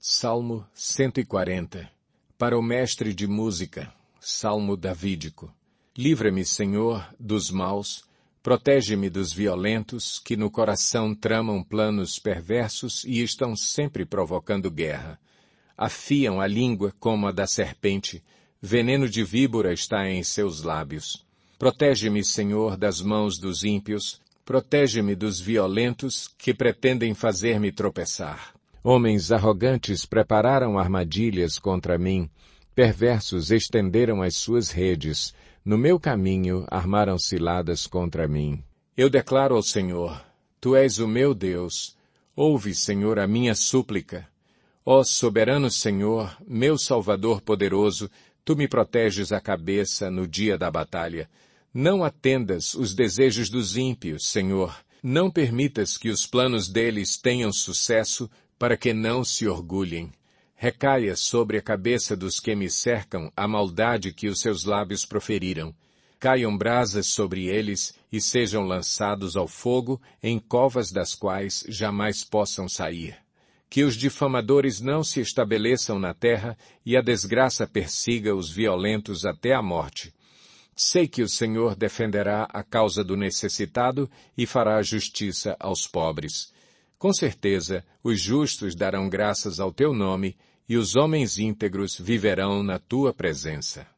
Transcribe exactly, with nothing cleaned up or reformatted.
Salmo cento e quarenta. Para o mestre de música, Salmo davídico. Livra-me, Senhor, dos maus, protege-me dos violentos, que no coração tramam planos perversos e estão sempre provocando guerra. Afiam a língua como a da serpente, veneno de víbora está em seus lábios. Protege-me, Senhor, das mãos dos ímpios, protege-me dos violentos que pretendem fazer-me tropeçar. Homens arrogantes prepararam armadilhas contra mim, perversos estenderam as suas redes, no meu caminho armaram ciladas contra mim. Eu declaro ao Senhor, Tu és o meu Deus, ouve, Senhor, a minha súplica. Ó soberano Senhor, meu Salvador poderoso, Tu me proteges a cabeça no dia da batalha. Não atendas os desejos dos ímpios, Senhor, não permitas que os planos deles tenham sucesso, para que não se orgulhem. Recaia sobre a cabeça dos que me cercam a maldade que os seus lábios proferiram. Caiam brasas sobre eles e sejam lançados ao fogo em covas das quais jamais possam sair. Que os difamadores não se estabeleçam na terra e a desgraça persiga os violentos até a morte. Sei que o Senhor defenderá a causa do necessitado e fará justiça aos pobres. Com certeza, os justos darão graças ao teu nome, e os homens íntegros viverão na tua presença.